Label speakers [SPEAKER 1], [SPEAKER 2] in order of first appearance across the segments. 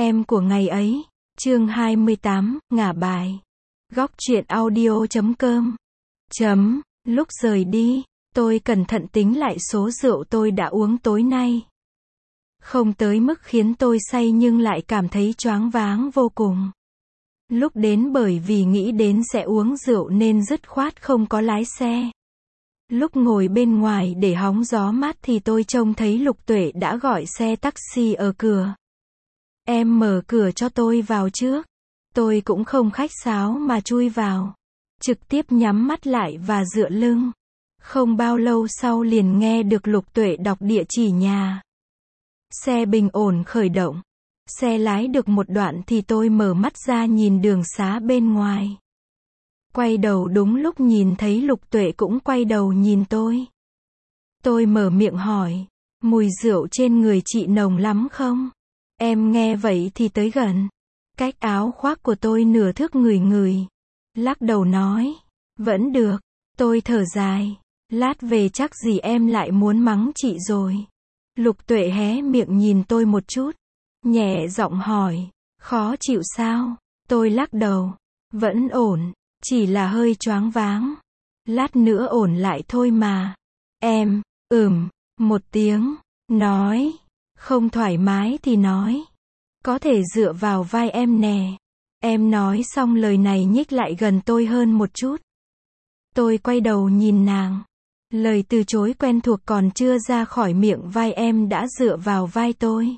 [SPEAKER 1] Em của ngày ấy, chương 28, ngả bài. Góc truyện audio.com. Lúc rời đi, tôi cẩn thận tính lại số rượu tôi đã uống tối nay. Không tới mức khiến tôi say nhưng lại cảm thấy choáng váng vô cùng. Lúc đến bởi vì nghĩ đến sẽ uống rượu nên dứt khoát không có lái xe. Lúc ngồi bên ngoài để hóng gió mát thì tôi trông thấy Lục Tuệ đã gọi xe taxi ở cửa. Em mở cửa cho tôi vào trước. Tôi cũng không khách sáo mà chui vào. Trực tiếp nhắm mắt lại và dựa lưng. Không bao lâu sau liền nghe được Lục Tuệ đọc địa chỉ nhà. Xe bình ổn khởi động. Xe lái được một đoạn thì tôi mở mắt ra nhìn đường xá bên ngoài. Quay đầu đúng lúc nhìn thấy Lục Tuệ cũng quay đầu nhìn tôi. Tôi mở miệng hỏi, mùi rượu trên người chị nồng lắm không? Em nghe vậy thì tới gần. Cách áo khoác của tôi nửa thước ngửi. Lắc đầu nói, vẫn được. Tôi thở dài, lát về chắc gì em lại muốn mắng chị rồi. Lục Tuệ hé miệng nhìn tôi một chút. Nhẹ giọng hỏi, khó chịu sao? Tôi lắc đầu, vẫn ổn, chỉ là hơi choáng váng. Lát nữa ổn lại thôi mà. Em, một tiếng, nói, không thoải mái thì nói. Có thể dựa vào vai em nè. Em nói xong lời này nhích lại gần tôi hơn một chút. Tôi quay đầu nhìn nàng. Lời từ chối quen thuộc còn chưa ra khỏi miệng vai em đã dựa vào vai tôi.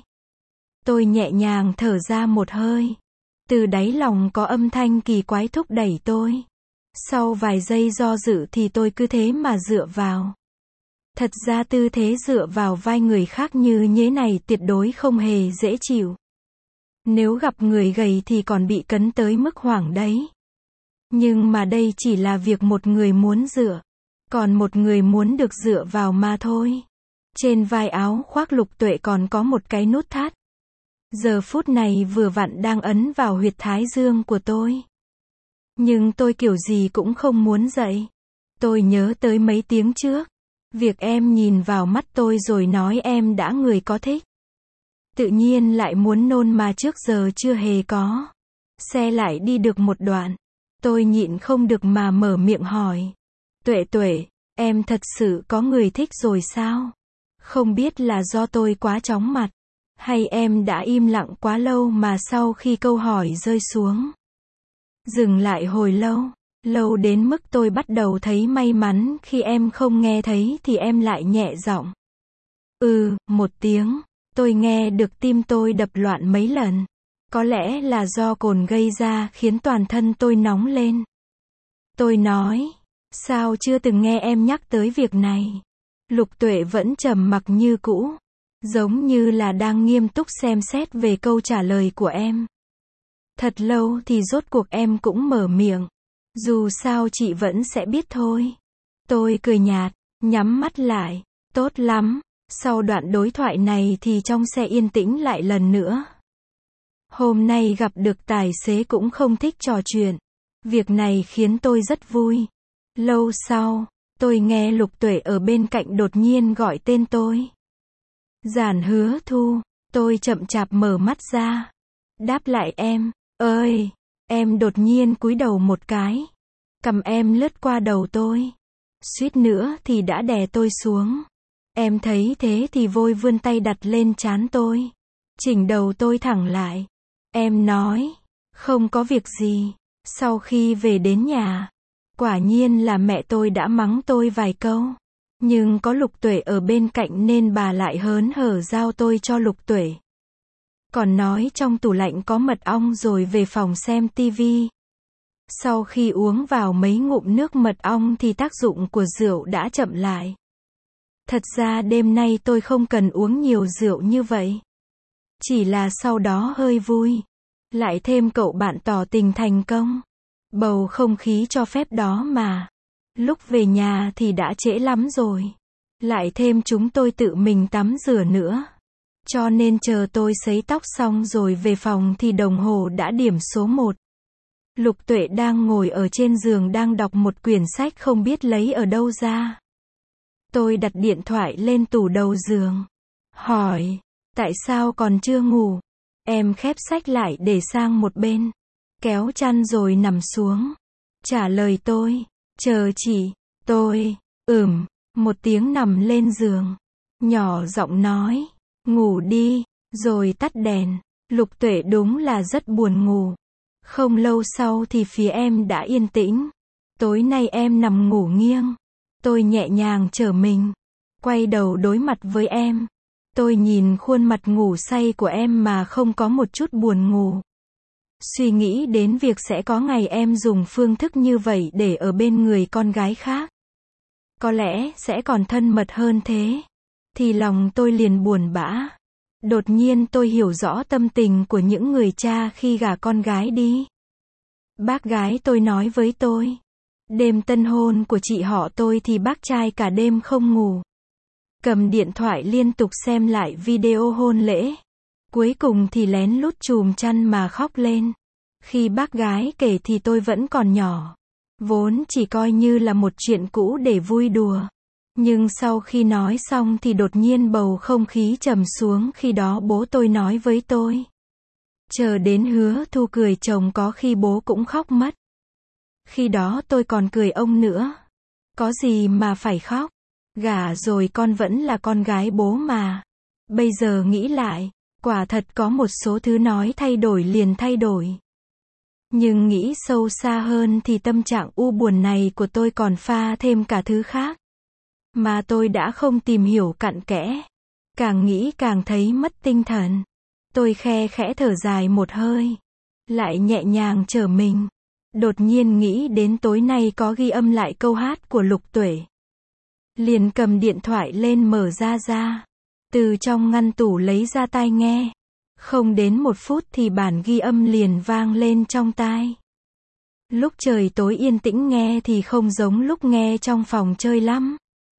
[SPEAKER 1] Tôi nhẹ nhàng thở ra một hơi. Từ đáy lòng có âm thanh kỳ quái thúc đẩy tôi. Sau vài giây do dự thì tôi cứ thế mà dựa vào. Thật ra tư thế dựa vào vai người khác như thế này tuyệt đối không hề dễ chịu. Nếu gặp người gầy thì còn bị cấn tới mức hoảng đấy. Nhưng mà đây chỉ là việc một người muốn dựa. Còn một người muốn được dựa vào mà thôi. Trên vai áo khoác Lục Tuệ còn có một cái nút thắt. Giờ phút này vừa vặn đang ấn vào huyệt thái dương của tôi. Nhưng tôi kiểu gì cũng không muốn dậy. Tôi nhớ tới mấy tiếng trước. Việc em nhìn vào mắt tôi rồi nói em đã người có thích. Tự nhiên lại muốn nôn mà trước giờ chưa hề có. Xe lại đi được một đoạn. Tôi nhịn không được mà mở miệng hỏi. Tuệ, em thật sự có người thích rồi sao? Không biết là do tôi quá chóng mặt. Hay em đã im lặng quá lâu mà sau khi câu hỏi rơi xuống. Dừng lại hồi lâu đến mức tôi bắt đầu thấy may mắn khi em không nghe thấy thì em lại nhẹ giọng. Một tiếng, tôi nghe được tim tôi đập loạn mấy lần. Có lẽ là do cồn gây ra khiến toàn thân tôi nóng lên. Tôi nói, sao chưa từng nghe em nhắc tới việc này? Lục Tuệ vẫn trầm mặc như cũ. Giống như là đang nghiêm túc xem xét về câu trả lời của em. Thật lâu thì rốt cuộc em cũng mở miệng. Dù sao chị vẫn sẽ biết thôi. Tôi cười nhạt, nhắm mắt lại. Tốt lắm. Sau đoạn đối thoại này thì trong xe yên tĩnh lại lần nữa. Hôm nay gặp được tài xế cũng không thích trò chuyện. Việc này khiến tôi rất vui. Lâu sau, tôi nghe Lục Tuệ ở bên cạnh đột nhiên gọi tên tôi. Giản Hứa Thu. Tôi chậm chạp mở mắt ra. Đáp lại em. Ơi! Em đột nhiên cúi đầu một cái. Cầm em lướt qua đầu tôi. Suýt nữa thì đã đè tôi xuống. Em thấy thế thì vội vươn tay đặt lên trán tôi. Chỉnh đầu tôi thẳng lại. Em nói. Không có việc gì. Sau khi về đến nhà. Quả nhiên là mẹ tôi đã mắng tôi vài câu. Nhưng có Lục Tuệ ở bên cạnh nên bà lại hớn hở giao tôi cho Lục Tuệ. Còn nói trong tủ lạnh có mật ong rồi về phòng xem tivi. Sau khi uống vào mấy ngụm nước mật ong thì tác dụng của rượu đã chậm lại. Thật ra đêm nay tôi không cần uống nhiều rượu như vậy. Chỉ là sau đó hơi vui. Lại thêm cậu bạn tỏ tình thành công. Bầu không khí cho phép đó mà. Lúc về nhà thì đã trễ lắm rồi. Lại thêm chúng tôi tự mình tắm rửa nữa. Cho nên chờ tôi sấy tóc xong rồi về phòng thì đồng hồ đã điểm số 1. Lục Tuệ đang ngồi ở trên giường đang đọc một quyển sách không biết lấy ở đâu ra. Tôi đặt điện thoại lên tủ đầu giường. Hỏi, tại sao còn chưa ngủ? Em khép sách lại để sang một bên. Kéo chăn rồi nằm xuống. Trả lời tôi. Chờ chị. Tôi. Một tiếng nằm lên giường. Nhỏ giọng nói. Ngủ đi. Rồi tắt đèn. Lục Tuệ đúng là rất buồn ngủ. Không lâu sau thì phía em đã yên tĩnh. Tối nay em nằm ngủ nghiêng. Tôi nhẹ nhàng trở mình. Quay đầu đối mặt với em. Tôi nhìn khuôn mặt ngủ say của em mà không có một chút buồn ngủ. Suy nghĩ đến việc sẽ có ngày em dùng phương thức như vậy để ở bên người con gái khác. Có lẽ sẽ còn thân mật hơn thế. Thì lòng tôi liền buồn bã. Đột nhiên tôi hiểu rõ tâm tình của những người cha khi gả con gái đi. Bác gái tôi nói với tôi. Đêm tân hôn của chị họ tôi thì bác trai cả đêm không ngủ. Cầm điện thoại liên tục xem lại video hôn lễ. Cuối cùng thì lén lút chùm chăn mà khóc lên. Khi bác gái kể thì tôi vẫn còn nhỏ. Vốn chỉ coi như là một chuyện cũ để vui đùa. Nhưng sau khi nói xong thì đột nhiên bầu không khí trầm xuống, khi đó bố tôi nói với tôi. Chờ đến Hứa Thu cười chồng có khi bố cũng khóc mất. Khi đó tôi còn cười ông nữa. Có gì mà phải khóc. Gả rồi con vẫn là con gái bố mà. Bây giờ nghĩ lại, quả thật có một số thứ nói thay đổi liền thay đổi. Nhưng nghĩ sâu xa hơn thì tâm trạng u buồn này của tôi còn pha thêm cả thứ khác. Mà tôi đã không tìm hiểu cặn kẽ. Càng nghĩ càng thấy mất tinh thần. Tôi khe khẽ thở dài một hơi. Lại nhẹ nhàng trở mình. Đột nhiên nghĩ đến tối nay có ghi âm lại câu hát của Lục Tuệ. Liền cầm điện thoại lên mở ra. Từ trong ngăn tủ lấy ra tai nghe. Không đến 1 phút thì bản ghi âm liền vang lên trong tai. Lúc trời tối yên tĩnh nghe thì không giống lúc nghe trong phòng chơi lắm.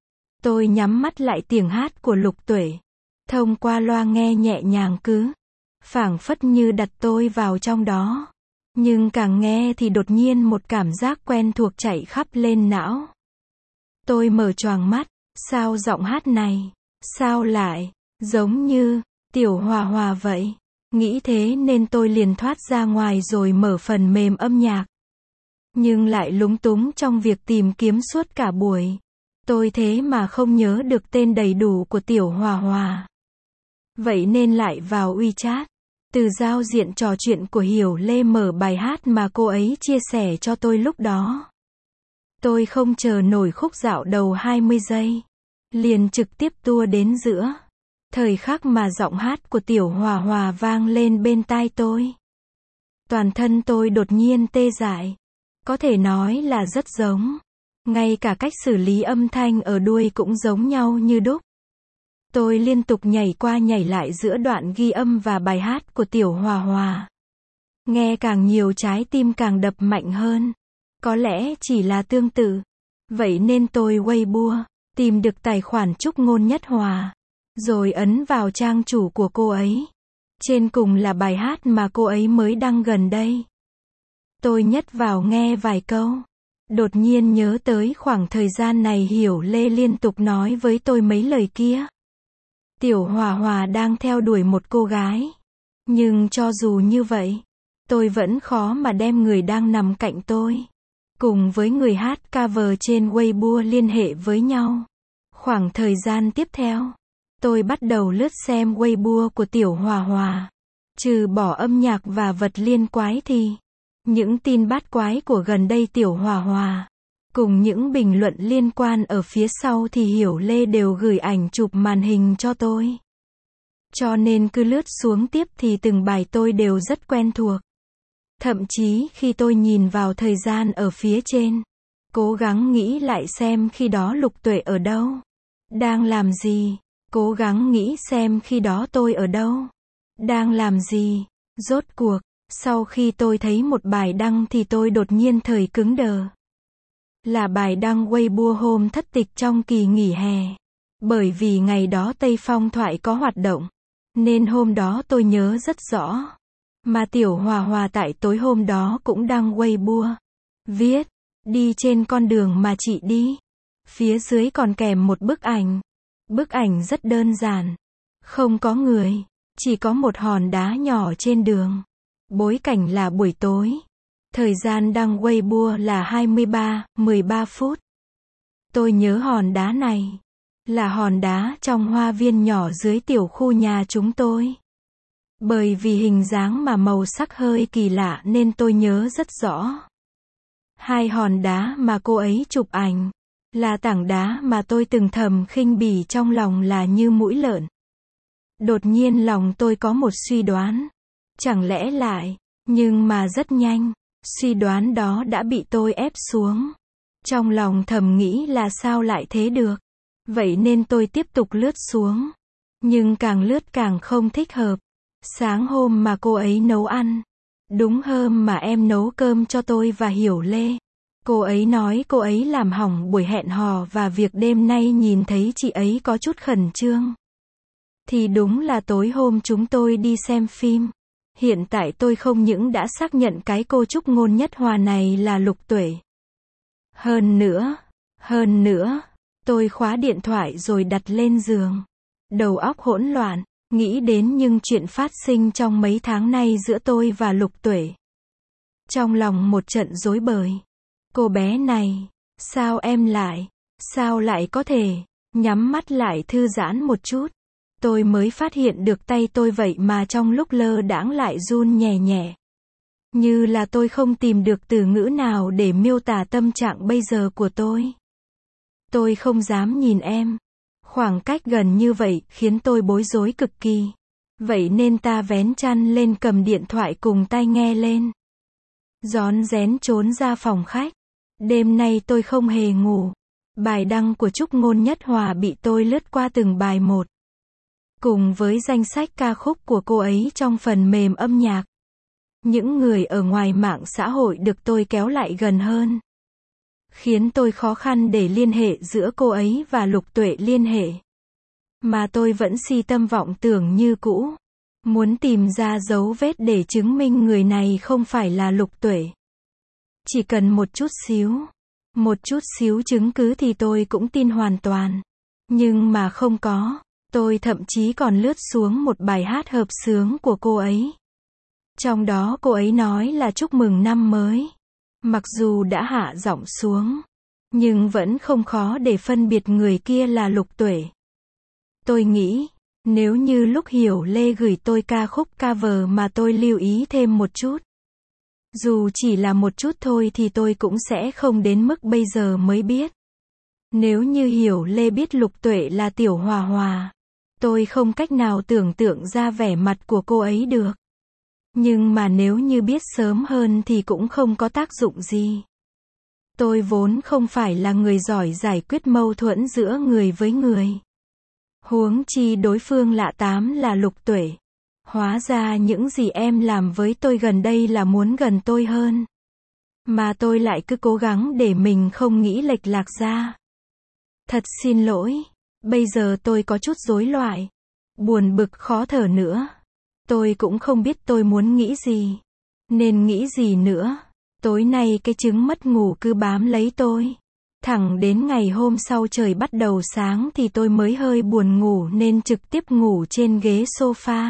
[SPEAKER 1] Tôi nhắm mắt lại tiếng hát của Lục Tuệ. Thông qua loa nghe nhẹ nhàng cứ. Phảng phất như đặt tôi vào trong đó. Nhưng càng nghe thì đột nhiên một cảm giác quen thuộc chạy khắp lên não. Tôi mở choàng mắt. Sao giọng hát này? Sao lại giống như Tiểu Hòa Hòa vậy? Nghĩ thế nên tôi liền thoát ra ngoài rồi mở phần mềm âm nhạc. Nhưng lại lúng túng trong việc tìm kiếm suốt cả buổi. Tôi thế mà không nhớ được tên đầy đủ của Tiểu Hòa Hòa. Vậy nên lại vào WeChat. Từ giao diện trò chuyện của Hiểu Lê mở bài hát mà cô ấy chia sẻ cho tôi lúc đó. Tôi không chờ nổi khúc dạo đầu 20 giây. Liền trực tiếp tua đến giữa. Thời khắc mà giọng hát của Tiểu Hòa Hòa vang lên bên tai tôi. Toàn thân tôi đột nhiên tê dại. Có thể nói là rất giống. Ngay cả cách xử lý âm thanh ở đuôi cũng giống nhau như đúc. Tôi liên tục nhảy qua nhảy lại giữa đoạn ghi âm và bài hát của Tiểu Hòa Hòa. Nghe càng nhiều trái tim càng đập mạnh hơn. Có lẽ chỉ là tương tự. Vậy nên tôi Weibo, tìm được tài khoản Trúc Ngôn Nhất Hòa. Rồi ấn vào trang chủ của cô ấy. Trên cùng là bài hát mà cô ấy mới đăng gần đây. Tôi nhấp vào nghe vài câu. Đột nhiên nhớ tới khoảng thời gian này Hiểu Lê liên tục nói với tôi mấy lời kia. Tiểu Hòa Hòa đang theo đuổi một cô gái. Nhưng cho dù như vậy, tôi vẫn khó mà đem người đang nằm cạnh tôi, cùng với người hát cover trên Weibo liên hệ với nhau. Khoảng thời gian tiếp theo, tôi bắt đầu lướt xem Weibo của Tiểu Hòa Hòa. Trừ bỏ âm nhạc và vật liên quái thì những tin bát quái của gần đây Tiểu Hòa Hòa, cùng những bình luận liên quan ở phía sau thì Hiểu Lê đều gửi ảnh chụp màn hình cho tôi. Cho nên cứ lướt xuống tiếp thì từng bài tôi đều rất quen thuộc. Thậm chí khi tôi nhìn vào thời gian ở phía trên, cố gắng nghĩ lại xem khi đó Lục Tuệ ở đâu, đang làm gì, cố gắng nghĩ xem khi đó tôi ở đâu, đang làm gì. Rốt cuộc, sau khi tôi thấy một bài đăng thì tôi đột nhiên thời cứng đờ. Là bài đăng Weibo hôm thất tịch trong kỳ nghỉ hè. Bởi vì ngày đó Tây Phong Thoại có hoạt động, nên hôm đó tôi nhớ rất rõ. Mà Tiểu Hòa Hòa tại tối hôm đó cũng đăng Weibo. Viết, đi trên con đường mà chị đi. Phía dưới còn kèm một bức ảnh. Bức ảnh rất đơn giản. Không có người. Chỉ có một hòn đá nhỏ trên đường. Bối cảnh là buổi tối. Thời gian đăng Weibo là 13 phút. Tôi nhớ hòn đá này. Là hòn đá trong hoa viên nhỏ dưới tiểu khu nhà chúng tôi. Bởi vì hình dáng mà màu sắc hơi kỳ lạ nên tôi nhớ rất rõ. Hai hòn đá mà cô ấy chụp ảnh. Là tảng đá mà tôi từng thầm khinh bỉ trong lòng là như mũi lợn. Đột nhiên lòng tôi có một suy đoán. Chẳng lẽ lại, nhưng mà rất nhanh, suy đoán đó đã bị tôi ép xuống. Trong lòng thầm nghĩ là sao lại thế được. Vậy nên tôi tiếp tục lướt xuống. Nhưng càng lướt càng không thích hợp. Sáng hôm mà cô ấy nấu ăn. Đúng hôm mà em nấu cơm cho tôi và Hiểu Lê. Cô ấy nói cô ấy làm hỏng buổi hẹn hò và việc đêm nay nhìn thấy chị ấy có chút khẩn trương. Thì đúng là tối hôm chúng tôi đi xem phim. Hiện tại tôi không những đã xác nhận cái cô Trúc Ngôn Nhất Hòa này là Lục Tuệ. Hơn nữa, tôi khóa điện thoại rồi đặt lên giường. Đầu óc hỗn loạn, nghĩ đến những chuyện phát sinh trong mấy tháng nay giữa tôi và Lục Tuệ. Trong lòng một trận rối bời. Cô bé này, sao lại có thể, nhắm mắt lại thư giãn một chút. Tôi mới phát hiện được tay tôi vậy mà trong lúc lơ đãng lại run nhẹ nhẹ. Như là tôi không tìm được từ ngữ nào để miêu tả tâm trạng bây giờ của tôi. Tôi không dám nhìn em. Khoảng cách gần như vậy khiến tôi bối rối cực kỳ. Vậy nên ta vén chăn lên cầm điện thoại cùng tai nghe lên. Rón rén trốn ra phòng khách. Đêm nay tôi không hề ngủ. Bài đăng của Trúc Ngôn Nhất Hòa bị tôi lướt qua từng bài một. Cùng với danh sách ca khúc của cô ấy trong phần mềm âm nhạc. Những người ở ngoài mạng xã hội được tôi kéo lại gần hơn. Khiến tôi khó khăn để liên hệ giữa cô ấy và Lục Tuệ liên hệ. Mà tôi vẫn si tâm vọng tưởng như cũ. Muốn tìm ra dấu vết để chứng minh người này không phải là Lục Tuệ. Chỉ cần một chút xíu chứng cứ thì tôi cũng tin hoàn toàn. Nhưng mà không có. Tôi thậm chí còn lướt xuống một bài hát hợp xướng của cô ấy. Trong đó cô ấy nói là chúc mừng năm mới. Mặc dù đã hạ giọng xuống, nhưng vẫn không khó để phân biệt người kia là Lục Tuệ. Tôi nghĩ, nếu như lúc Hiểu Lê gửi tôi ca khúc cover mà tôi lưu ý thêm một chút. Dù chỉ là một chút thôi thì tôi cũng sẽ không đến mức bây giờ mới biết. Nếu như Hiểu Lê biết Lục Tuệ là Tiểu Hòa Hòa, tôi không cách nào tưởng tượng ra vẻ mặt của cô ấy được. Nhưng mà nếu như biết sớm hơn thì cũng không có tác dụng gì. Tôi vốn không phải là người giỏi giải quyết mâu thuẫn giữa người với người. Huống chi đối phương lạ tám là Lục Tuệ. Hóa ra những gì em làm với tôi gần đây là muốn gần tôi hơn. Mà tôi lại cứ cố gắng để mình không nghĩ lệch lạc ra. Thật xin lỗi. Bây giờ tôi có chút rối loạn. Buồn bực khó thở nữa. Tôi cũng không biết tôi muốn nghĩ gì. Nên nghĩ gì nữa. Tối nay cái chứng mất ngủ cứ bám lấy tôi. Thẳng đến ngày hôm sau trời bắt đầu sáng thì tôi mới hơi buồn ngủ nên trực tiếp ngủ trên ghế sofa.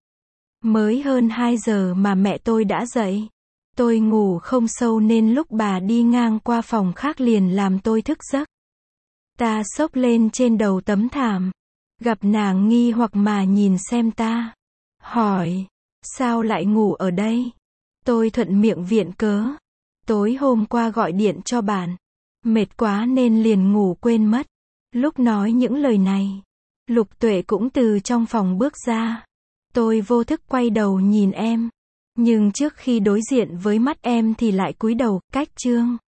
[SPEAKER 1] Mới hơn 2 giờ mà mẹ tôi đã dậy. Tôi ngủ không sâu nên lúc bà đi ngang qua phòng khác liền làm tôi thức giấc. Ta xốc lên trên đầu tấm thảm. Gặp nàng nghi hoặc mà nhìn xem ta. Hỏi, sao lại ngủ ở đây? Tôi thuận miệng viện cớ. Tối hôm qua gọi điện cho bạn. Mệt quá nên liền ngủ quên mất. Lúc nói những lời này, Lục Tuệ cũng từ trong phòng bước ra. Tôi vô thức quay đầu nhìn em. Nhưng trước khi đối diện với mắt em thì lại cúi đầu, cách chương.